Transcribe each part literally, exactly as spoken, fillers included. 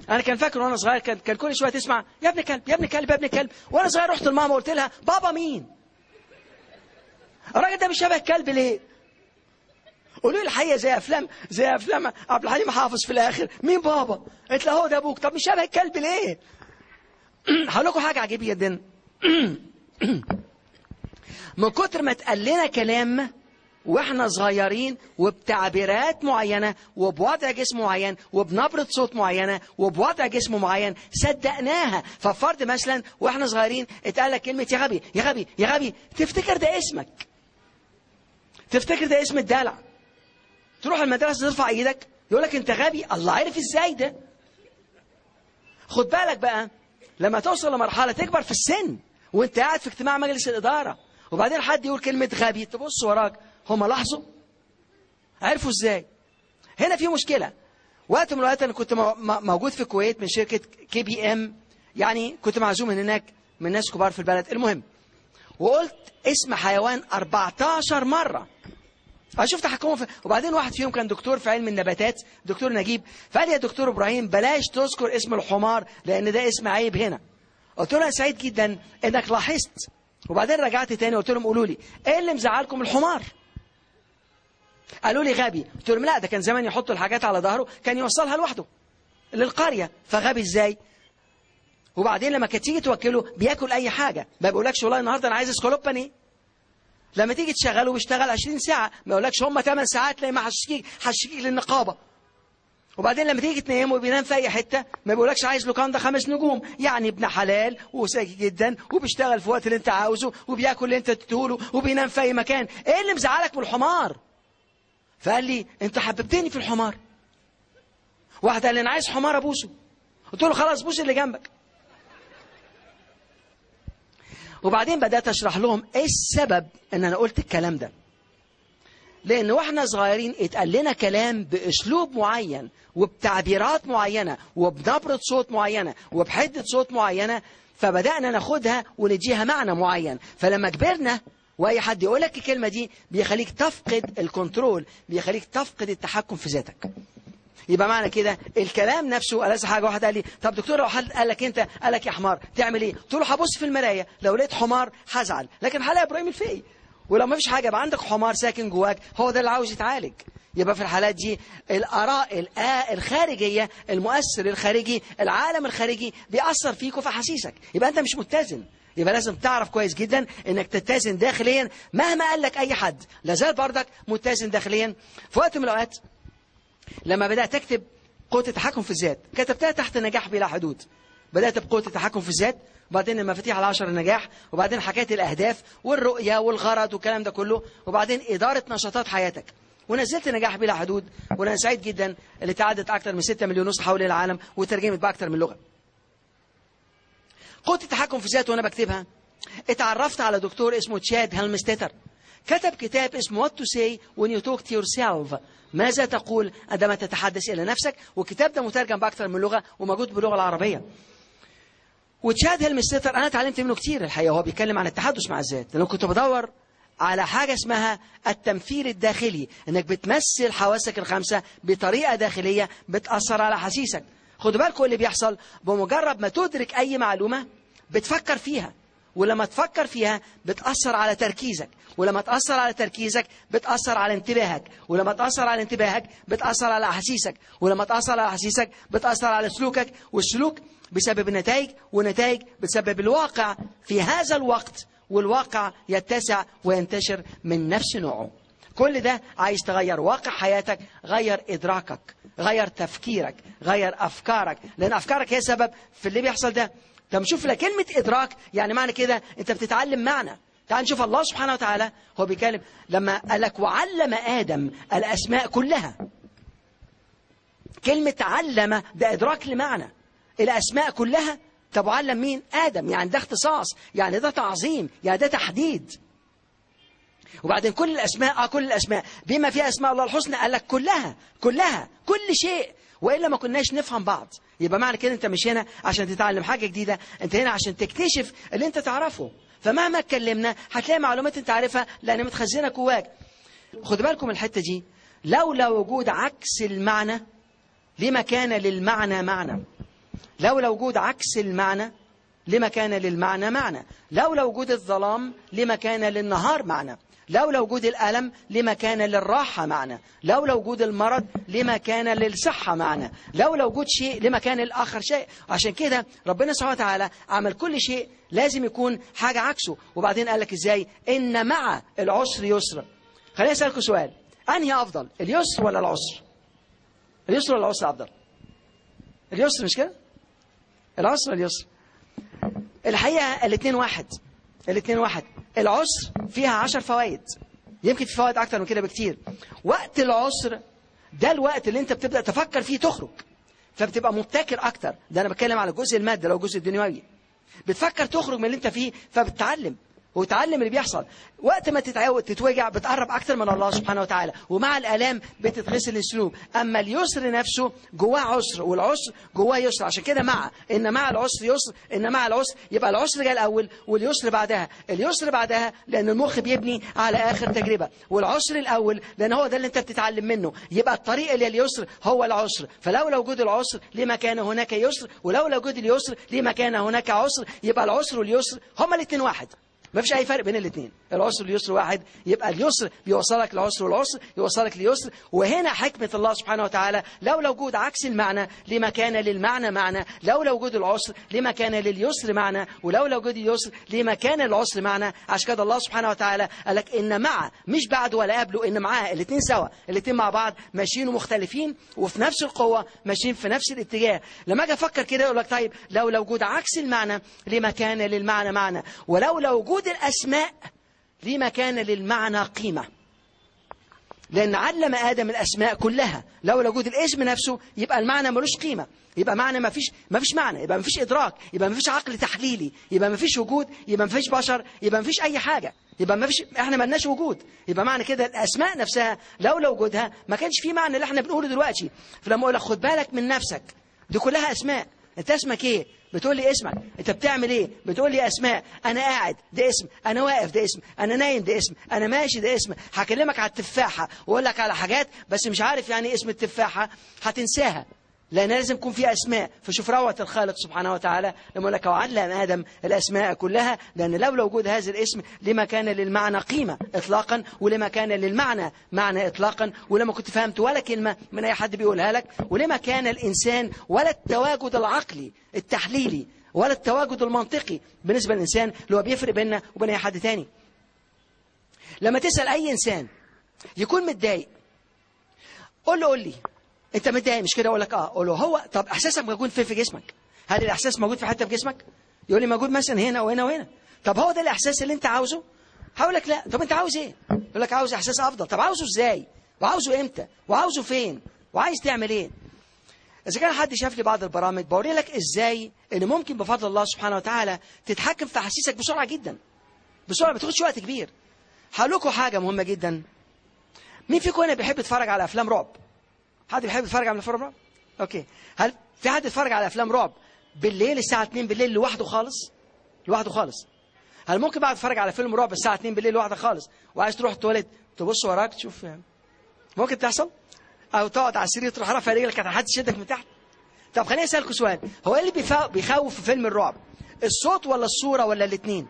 انا كان فاكر وانا صغير كان كان كل شويه تسمع يا ابن كلب يا ابن كلب يا ابن كلب. وانا صغير رحت لماما وقلت لها بابا مين؟ الراجل ده مش شبه الكلب ليه؟ قولوا لي الحقيقه زي افلام زي افلام عبد الحليم حافظ في الاخر، مين بابا؟ قلت له هو ده ابوك. طب مش شبه الكلب ليه؟ هقول لكم حاجه عجيبه جدا. من كتر ما اتقال لنا كلام واحنا صغيرين وبتعبيرات معينه وبوضع جسم معين وبنبره صوت معينه وبوضع جسم معين صدقناها. ففرض مثلا واحنا صغيرين اتقال لك كلمه يا غبي يا غبي يا غبي، تفتكر ده اسمك، تفتكر ده اسم الدلع. تروح المدرسه ترفع ايدك يقول لك انت غبي. الله، عارف ازاي ده؟ خد بالك بقى لما توصل لمرحله تكبر في السن وانت قاعد في اجتماع مجلس الاداره وبعدين حد يقول كلمه غبي، تبص وراك هم لاحظوا؟ عرفوا ازاي؟ هنا في مشكله. وقت من الوقت انا كنت موجود في الكويت من شركه كي بي ام، يعني كنت معزوم من هناك من ناس كبار في البلد. المهم وقلت اسم حيوان أربعتاشر مره. انا شفت تحكمهم في... وبعدين واحد فيهم كان دكتور في علم النباتات، دكتور نجيب، فقال لي يا دكتور ابراهيم بلاش تذكر اسم الحمار لان ده اسم عيب هنا. قلت له انا سعيد جدا انك لاحظت. وبعدين رجعت تاني قلت لهم قولوا لي ايه اللي مزعلكم الحمار؟ قالوا لي غبي. قلت لهم لا، ده كان زمان يحطوا الحاجات على ظهره كان يوصلها لوحده للقريه، فغبي ازاي؟ وبعدين لما كانت تيجي توكله بياكل اي حاجه، ما بيقولكش والله النهارده انا عايز اسكالوباني. لما تيجي تشغله بيشتغل عشرين ساعه، ما يقولكش هم ثمان ساعات تلاقي ما حشيك حشيك للنقابه. وبعدين لما تيجي تنيمه وبينام في اي حته ما بيقولكش عايز لوكاندا خمس نجوم، يعني ابن حلال وساكي جدا وبيشتغل في وقت اللي انت عاوزه وبياكل اللي انت تديهوله وبينام في اي مكان. ايه اللي مزعلك من الحمار؟ فقال لي انت حببتني في الحمار. واحد قال لي انا عايز حمار ابوسه. قلت له خلاص بوس اللي جنبك. وبعدين بدات اشرح لهم ايه السبب ان انا قلت الكلام ده. لان واحنا صغيرين اتقال لنا كلام باسلوب معين وبتعبيرات معينه وبنبره صوت معينه وبحده صوت معينه، فبدانا ناخدها ونديها معنى معين. فلما كبرنا واي حد يقول لك الكلمه دي بيخليك تفقد الكنترول، بيخليك تفقد التحكم في ذاتك. يبقى معنى كده الكلام نفسه. ألذ حاجه واحد قال لي طب دكتور لو حد قال لك انت قال لك يا حمار تعمل ايه؟ قلت له هبص في المرايه لو لقيت حمار هزعل، لكن هلاقي ابراهيم الفقي. ولو ما فيش حاجه يبقى عندك حمار ساكن جواك هو ده اللي عاوز يتعالج. يبقى في الحالات دي الاراء الخارجيه، المؤثر الخارجي، العالم الخارجي بيأثر فيك وفي احاسيسك، يبقى انت مش متزن. يبقى لازم تعرف كويس جدا انك تتزن داخليا مهما قال لك اي حد، لازال بردك متزن داخليا. في وقت من الاوقات لما بدات اكتب قوه التحكم في الذات كتبتها تحت نجاح بلا حدود. بدات بقوه التحكم في الذات، وبعدين المفاتيح العشر النجاح، وبعدين حكايه الاهداف والرؤيه والغرض والكلام ده كله، وبعدين اداره نشاطات حياتك. ونزلت نجاح بلا حدود، وانا سعيد جدا اللي تعدت اكثر من ستة مليون نسخه حول العالم وترجمت باكثر من لغه. قوه التحكم في الذات وانا بكتبها اتعرفت على دكتور اسمه تشاد هيلمستيتر، كتب كتاب اسمه What to say when you talk to yourself، ماذا تقول عندما تتحدث إلى نفسك، والكتاب ده مترجم بأكثر من لغة وموجود باللغة العربية. وتشاد هيلمستيتر أنا اتعلمت منه كتير الحقيقة. هو بيتكلم عن التحدث مع الذات، لأنه كنت بدور على حاجة اسمها التمثيل الداخلي، إنك بتمثل حواسك الخمسة بطريقة داخلية بتأثر على حسيسك. خدوا بالكم اللي بيحصل بمجرد ما تدرك أي معلومة بتفكر فيها، ولما تفكر فيها بتأثر على تركيزك، ولما تأثر على تركيزك بتأثر على انتباهك، ولما تأثر على انتباهك بتأثر على أحاسيسك، ولما تأثر على أحاسيسك بتأثر على سلوكك، والسلوك بسبب النتائج، والنتائج بسبب الواقع في هذا الوقت، والواقع يتسع وينتشر من نفس نوعه. كل ده عايز تغير واقع حياتك، غير إدراكك، غير تفكيرك، غير أفكارك، لأن أفكارك هي سبب في اللي بيحصل ده. طب نشوف لك كلمة إدراك يعني معنى كده أنت بتتعلم معنى. تعال نشوف الله سبحانه وتعالى هو بيتكلم لما قال لك وعلم آدم الأسماء كلها. كلمة علم ده إدراك لمعنى الأسماء كلها. طب وعلم مين؟ آدم، يعني ده اختصاص، يعني ده تعظيم، يعني ده تحديد. وبعدين كل الأسماء آه كل الأسماء بما فيها أسماء الله الحسنى، قال لك كلها كلها كل شيء، وإلا ما كناش نفهم بعض. يبقى معنى كده أنت مش هنا عشان تتعلم حاجة جديدة، أنت هنا عشان تكتشف اللي أنت تعرفه. فمهما اتكلمنا هتلاقي معلومات أنت عارفها لأن متخزنة جواك. خد بالكم الحتة دي، لولا وجود عكس المعنى لما كان للمعنى معنى. لولا وجود عكس المعنى لما كان للمعنى معنى، لولا وجود الظلام لما كان للنهار معنى، لولا وجود الألم لما كان للراحة معنى، لولا وجود المرض لما كان للصحة معنى، لولا وجود شيء لما كان الآخر شيء. عشان كده ربنا سبحانه وتعالى عمل كل شيء لازم يكون حاجة عكسه. وبعدين قال لك إزاي؟ إن مع العسر يسر. خليني أسألكم سؤال، أنهي أفضل، اليسر ولا العسر؟ اليسر ولا العسر أفضل؟ اليسر، مش كده؟ العسر ولا اليسر؟ الحقيقة الاثنين واحد، الاثنين واحد. العسر فيها عشر فوائد، يمكن في فوائد أكتر من كده بكتير. وقت العسر ده الوقت اللي أنت بتبدأ تفكر فيه تخرج، فبتبقى مبتكر أكتر. ده أنا بتكلم على الجزء المادي، لو الجزء الدنيوي بتفكر تخرج من اللي أنت فيه، فبتتعلم وتعلم اللي بيحصل. وقت ما تتعود تتوجع بتقرب أكتر من الله سبحانه وتعالى، ومع الآلام بتتغسل السلوك. أما اليسر نفسه جواه عسر، والعسر جواه يسر. عشان كده مع إن مع العسر يسر، إن مع العسر يبقى العسر جاي الأول واليسر بعدها، اليسر بعدها لأن المخ بيبني على آخر تجربة، والعسر الأول لأن هو ده اللي أنت بتتعلم منه. يبقى الطريق اللي اليسر هو العسر. فلولا وجود العسر لما كان هناك يسر، ولولا وجود اليسر لما كان هناك عسر. يبقى العسر واليسر هما الاثنين واحد، ما فيش أي فرق بين الاثنين. العسر واليسر واحد. يبقى اليسر بيوصلك للعسر، والعسر يوصلك لليسر. وهنا حكمة الله سبحانه وتعالى، لولا وجود عكس المعنى لما كان للمعنى معنى، لولا وجود العسر لما كان لليسر معنى، ولولا وجود اليسر لما كان العسر معنى. عشان كده الله سبحانه وتعالى قال لك إن مع، مش بعد ولا قبله، إن معاه الاثنين سوا، الاثنين مع بعض ماشيين ومختلفين وفي نفس القوة، ماشيين في نفس الاتجاه. لما أجي أفكر كده أقول لك طيب لولا وجود عكس المعنى لما كان للمعنى معنى، ولولا وجود الأسماء لما كان للمعنى قيمة. لأن علم آدم الأسماء كلها، لولا وجود الاسم نفسه يبقى المعنى ملوش قيمة، يبقى معنى ما فيش ما فيش معنى، يبقى ما فيش إدراك، يبقى ما فيش عقل تحليلي، يبقى ما فيش وجود، يبقى ما فيش بشر، يبقى ما فيش أي حاجة، يبقى ما فيش، احنا ما لناش وجود. يبقى معنى كده الأسماء نفسها لولا وجودها ما كانش في معنى اللي احنا بنقوله دلوقتي. فلما أقول لك خد بالك من نفسك، دي كلها أسماء. أنت اسمك إيه؟ بتقول لي اسمك. انت بتعمل ايه؟ بتقول لي اسماء. انا قاعد ده اسم، انا واقف ده اسم، انا نايم ده اسم، انا ماشي ده اسم. هكلمك على التفاحه واقول لك على حاجات بس مش عارف يعني اسم التفاحه، هتنساها، لان لازم يكون في اسماء. فشوف روعه الخالق سبحانه وتعالى لما يقول لك وعلم ادم الاسماء كلها، لان لولا وجود هذا الاسم لما كان للمعنى قيمه اطلاقا، ولما كان للمعنى معنى اطلاقا، ولما كنت فهمت ولا كلمه من اي حد بيقولها لك، ولما كان الانسان ولا التواجد العقلي التحليلي ولا التواجد المنطقي بالنسبه للانسان اللي هو بيفرق بيننا وبين اي حد تاني. لما تسال اي انسان يكون متضايق، قول له قول لي انت متضايق مش كده؟ اقول لك اه. اقول له هو طب احساسك موجود فين في جسمك؟ هل الاحساس موجود في حته في جسمك؟ يقول لي موجود مثلا هنا وهنا وهنا. طب هو ده الاحساس اللي انت عاوزه؟ هقول لك لا. طب انت عاوز ايه؟ يقول لك عاوز احساس افضل. طب عاوزه ازاي؟ وعاوزه امتى؟ وعاوزه فين؟ وعايز تعمل ايه؟ اذا كان حد شاف لي بعض البرامج بوري لك ازاي ان ممكن بفضل الله سبحانه وتعالى تتحكم في احاسيسك بسرعه جدا، بسرعه ما تاخدش وقت كبير. هقول لكم حاجه مهمه جدا. مين فيكم هنا بيحب يتفرج على افلام رعب؟ حد بيحب يتفرج على افلام رعب؟ اوكي. هل في حد يتفرج على افلام رعب بالليل الساعه اتنين بالليل لوحده خالص؟ لوحده خالص. هل ممكن بعد تتفرج على فيلم رعب الساعه اتنين بالليل لوحدك خالص وعايز تروح التواليت تبص وراك تشوف؟ ممكن تحصل؟ او تقعد على السرير تروح رافع رجلك عشان حد يشدك من تحت؟ طب خليني اسالكم سؤال، هو ايه اللي بيخوف في فيلم الرعب؟ الصوت ولا الصوره ولا الاثنين؟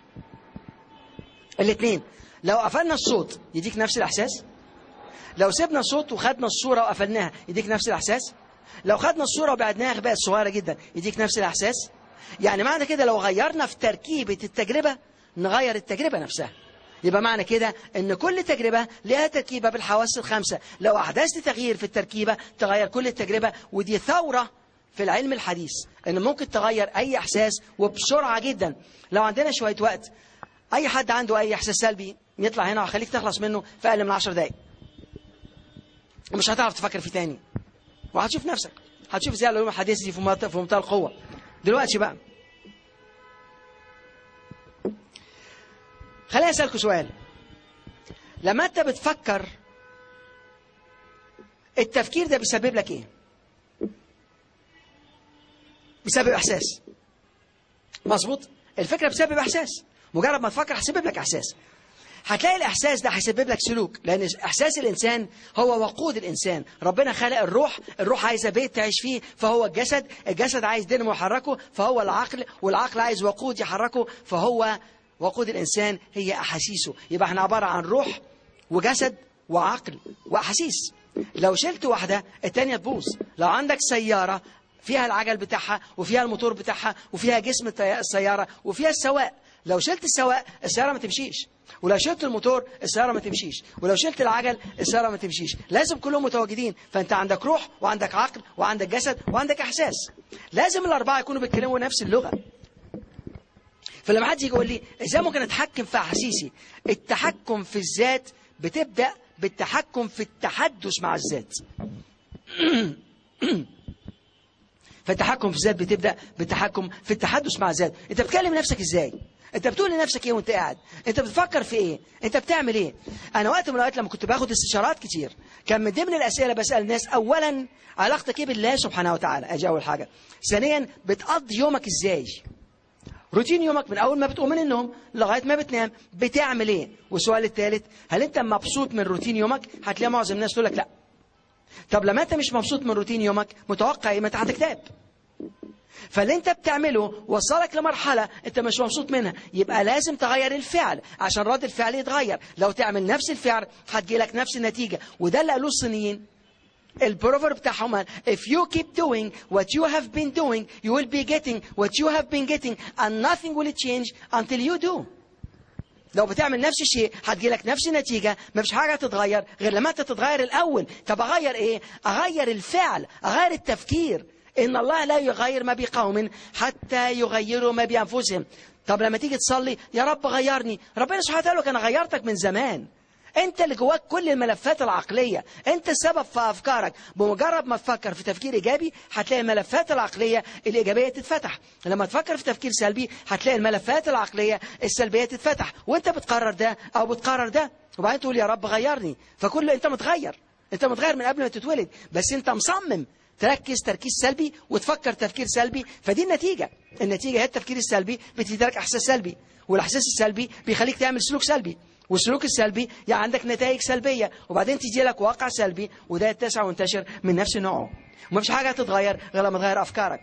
الاثنين. لو قفلنا الصوت يديك نفس الاحساس؟ لو سيبنا الصوت وخدنا الصوره وقفلناها يديك نفس الاحساس؟ لو خدنا الصوره وبعدناها بقت صغيره جدا يديك نفس الاحساس؟ يعني معنى كده لو غيرنا في تركيبه التجربه نغير التجربه نفسها. يبقى معنى كده ان كل تجربة لها تركيبة بالحواس الخمسة، لو احدثت تغيير في التركيبة تغير كل التجربة. ودي ثورة في العلم الحديث ان ممكن تغير اي احساس وبسرعة جدا. لو عندنا شوية وقت، اي حد عنده اي احساس سلبي يطلع هنا وخليك تخلص منه في اقل من عشر دقايق، ومش هتعرف تفكر فيه تاني، وهتشوف نفسك، هتشوف ازاي العلوم الحديثة دي في منتهى القوة. دلوقتي بقى خليني أسألكوا سؤال. لما أنت بتفكر التفكير ده بيسبب لك إيه؟ بيسبب إحساس، مظبوط؟ الفكرة بتسبب إحساس، مجرد ما تفكر هتسبب لك إحساس. هتلاقي الإحساس ده هيسبب لك سلوك، لأن إحساس الإنسان هو وقود الإنسان. ربنا خلق الروح، الروح عايزة بيت تعيش فيه فهو الجسد، الجسد عايز دينامو يحركه فهو العقل، والعقل عايز وقود يحركه فهو وقود الإنسان هي أحاسيسه. يبقى احنا عبارة عن روح وجسد وعقل وأحاسيس. لو شلت واحدة التانية تبوظ. لو عندك سيارة فيها العجل بتاعها وفيها الموتور بتاعها وفيها جسم السيارة وفيها السواق، لو شلت السواق السيارة ما تمشيش، ولو شلت الموتور السيارة ما تمشيش، ولو شلت العجل السيارة ما تمشيش. لازم كلهم متواجدين. فأنت عندك روح وعندك عقل وعندك جسد وعندك إحساس. لازم الأربعة يكونوا بيتكلموا نفس اللغة. فلما حد يجي يقول لي ازاي ممكن اتحكم في احاسيسي؟ التحكم في الذات بتبدا بالتحكم في التحدث مع الذات. فالتحكم في الذات بتبدا بالتحكم في التحدث مع الذات. انت بتكلم نفسك ازاي؟ انت بتقول لنفسك ايه وانت قاعد؟ انت بتفكر في ايه؟ انت بتعمل ايه؟ انا وقت من الاوقات لما كنت باخد استشارات كتير كان من ضمن الاسئله بسال الناس اولا علاقتك ايه بالله سبحانه وتعالى؟ اجي اول حاجه. ثانيا بتقضي يومك ازاي؟ روتين يومك من أول ما بتقوم من النوم لغاية ما بتنام بتعمل إيه؟ والسؤال الثالث، هل أنت مبسوط من روتين يومك؟ هتلاقي معظم الناس تقول لك لا. طب لما أنت مش مبسوط من روتين يومك متوقع إيه؟ ما أنت هتكتئب. فاللي أنت بتعمله وصلك لمرحلة أنت مش مبسوط منها، يبقى لازم تغير الفعل عشان رد الفعل يتغير. لو تعمل نفس الفعل هتجيلك نفس النتيجة. وده اللي قالوه الصينيين. البروفر بتاعهم if you keep doing what you have been doing you will be getting what you have been getting and nothing will change until you do. لو بتعمل نفس الشيء هتجيلك نفس النتيجة، ما فيش حاجة تتغير غير لما انت تتغير الأول. طب أغير إيه؟ أغير الفعل، أغير التفكير. إن الله لا يغير ما بقوم حتى يغيروا ما بأنفسهم. طب لما تيجي تصلي يا رب غيرني، ربنا سبحانه وتعالى كان غيرتك من زمان. انت اللي جواك كل الملفات العقلية، انت السبب في افكارك. بمجرد ما تفكر في تفكير ايجابي هتلاقي الملفات العقلية الايجابية تتفتح. لما تفكر في تفكير سلبي هتلاقي الملفات العقلية السلبية تتفتح. وانت بتقرر ده او بتقرر ده وبعدين تقول يا رب غيرني. فكل انت متغير، انت متغير من قبل ما تتولد، بس انت مصمم تركز تركيز سلبي وتفكر تفكير سلبي. فدي النتيجة. النتيجة هي التفكير السلبي بتديلك احساس سلبي، والاحساس السلبي بيخليك تعمل سلوك سلبي، والسلوك السلبي يعني عندك نتائج سلبية، وبعدين تيجي لك واقع سلبي وده يتسع وينتشر من نفس نوعه. ومفيش حاجة هتتغير غير لما تغير أفكارك.